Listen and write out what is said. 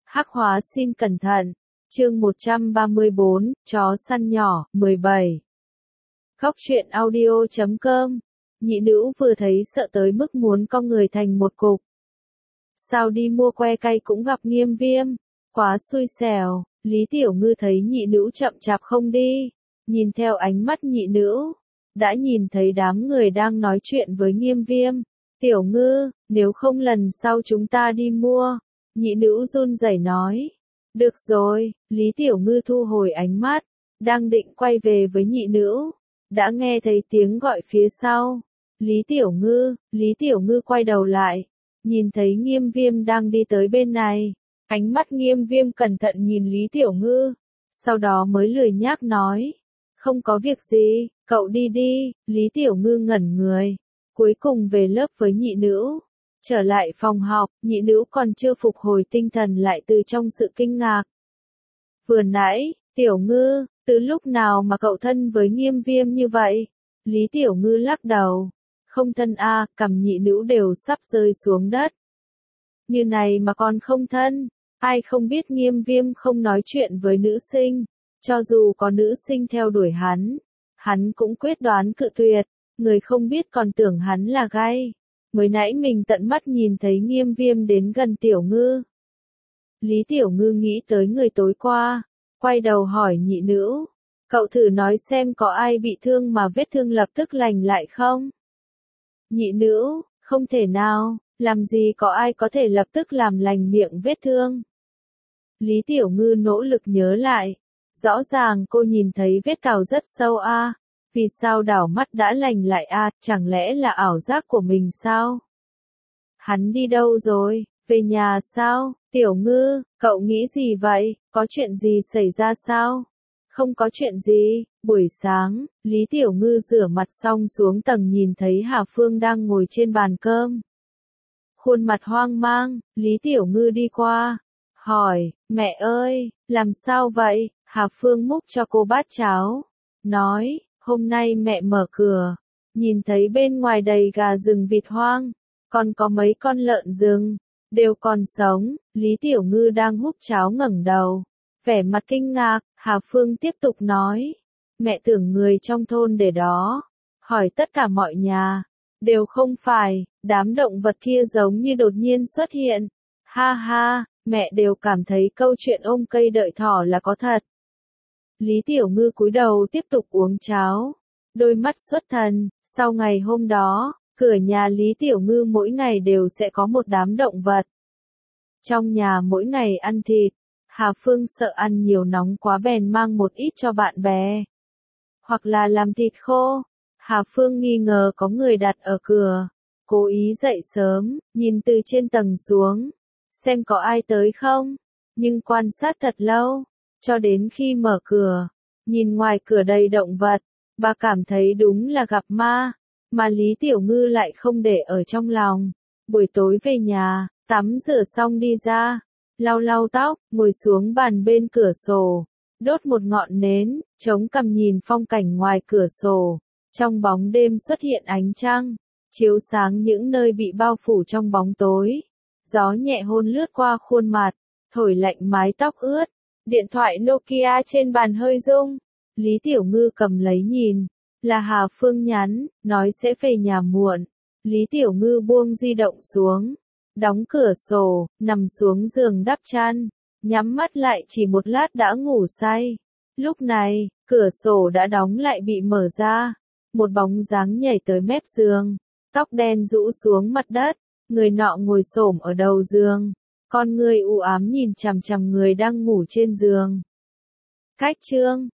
Hắc hóa xin cẩn thận. Chương 134, chó săn nhỏ, 17. Khóc chuyện audio.com. Nhị nữ vừa thấy sợ tới mức muốn cong người thành một cục. Sao đi mua que cay cũng gặp Nghiêm Viêm, quá xui xẻo. Lý Tiểu Ngư thấy nhị nữ chậm chạp không đi, nhìn theo ánh mắt nhị nữ, đã nhìn thấy đám người đang nói chuyện với Nghiêm Viêm. Tiểu Ngư, nếu không lần sau chúng ta đi mua. Nhị nữ run rẩy nói. Được rồi, Lý Tiểu Ngư thu hồi ánh mắt, đang định quay về với nhị nữ, đã nghe thấy tiếng gọi phía sau. Lý Tiểu Ngư quay đầu lại, nhìn thấy Nghiêm Viêm đang đi tới bên này. Ánh mắt Nghiêm Viêm cẩn thận nhìn Lý Tiểu Ngư, sau đó mới lười nhác nói. Không có việc gì, cậu đi đi. Lý Tiểu Ngư ngẩn người, cuối cùng về lớp với nhị nữ. Trở lại phòng học, nhị nữ còn chưa phục hồi tinh thần lại từ trong sự kinh ngạc. Vừa nãy, Tiểu Ngư, từ lúc nào mà cậu thân với Nghiêm Viêm như vậy? Lý Tiểu Ngư lắc đầu. Không thân a, cằm nhị nữ đều sắp rơi xuống đất. Như này mà còn không thân, ai không biết Nghiêm Viêm không nói chuyện với nữ sinh, cho dù có nữ sinh theo đuổi hắn cũng quyết đoán cự tuyệt, người không biết còn tưởng hắn là gay. Mới nãy mình tận mắt nhìn thấy Nghiêm Viêm đến gần Tiểu Ngư. Lý Tiểu Ngư nghĩ tới người tối qua, quay đầu hỏi nhị nữ, cậu thử nói xem có ai bị thương mà vết thương lập tức lành lại không? Nhị nữ, không thể nào, làm gì có ai có thể lập tức làm lành miệng vết thương. Lý Tiểu Ngư nỗ lực nhớ lại, rõ ràng cô nhìn thấy vết cào rất sâu a. Vì sao đảo mắt đã lành lại a, chẳng lẽ là ảo giác của mình sao? Hắn đi đâu rồi, về nhà sao? Tiểu Ngư, cậu nghĩ gì vậy, có chuyện gì xảy ra sao? Không có chuyện gì. Buổi sáng, Lý Tiểu Ngư rửa mặt xong xuống tầng nhìn thấy Hà Phương đang ngồi trên bàn cơm. Khuôn mặt hoang mang, Lý Tiểu Ngư đi qua, hỏi, mẹ ơi, làm sao vậy? Hà Phương múc cho cô bát cháo, nói, hôm nay mẹ mở cửa, nhìn thấy bên ngoài đầy gà rừng vịt hoang, còn có mấy con lợn rừng, đều còn sống. Lý Tiểu Ngư đang húp cháo ngẩng đầu, vẻ mặt kinh ngạc. Hà Phương tiếp tục nói, mẹ tưởng người trong thôn để đó, hỏi tất cả mọi nhà, đều không phải, đám động vật kia giống như đột nhiên xuất hiện. Ha ha, mẹ đều cảm thấy câu chuyện ôm cây đợi thỏ là có thật. Lý Tiểu Ngư cúi đầu tiếp tục uống cháo, đôi mắt xuất thần. Sau ngày hôm đó, cửa nhà Lý Tiểu Ngư mỗi ngày đều sẽ có một đám động vật. Trong nhà mỗi ngày ăn thịt, Hà Phương sợ ăn nhiều nóng quá bèn mang một ít cho bạn bè. Hoặc là làm thịt khô. Hà Phương nghi ngờ có người đặt ở cửa, cố ý dậy sớm, nhìn từ trên tầng xuống, xem có ai tới không, nhưng quan sát thật lâu, cho đến khi mở cửa, nhìn ngoài cửa đầy động vật, bà cảm thấy đúng là gặp ma, mà Lý Tiểu Ngư lại không để ở trong lòng. Buổi tối về nhà, tắm rửa xong đi ra, lau lau tóc, ngồi xuống bàn bên cửa sổ, đốt một ngọn nến, chống cằm nhìn phong cảnh ngoài cửa sổ. Trong bóng đêm xuất hiện ánh trăng, chiếu sáng những nơi bị bao phủ trong bóng tối. Gió nhẹ hôn lướt qua khuôn mặt, thổi lạnh mái tóc ướt. Điện thoại Nokia trên bàn hơi rung. Lý Tiểu Ngư cầm lấy nhìn, là Hà Phương nhắn, nói sẽ về nhà muộn. Lý Tiểu Ngư buông di động xuống, đóng cửa sổ, nằm xuống giường đắp chăn, nhắm mắt lại chỉ một lát đã ngủ say. Lúc này, cửa sổ đã đóng lại bị mở ra. Một bóng dáng nhảy tới mép giường, tóc đen rũ xuống mặt đất, người nọ ngồi xổm ở đầu giường, con người u ám nhìn chằm chằm người đang ngủ trên giường. Cách chương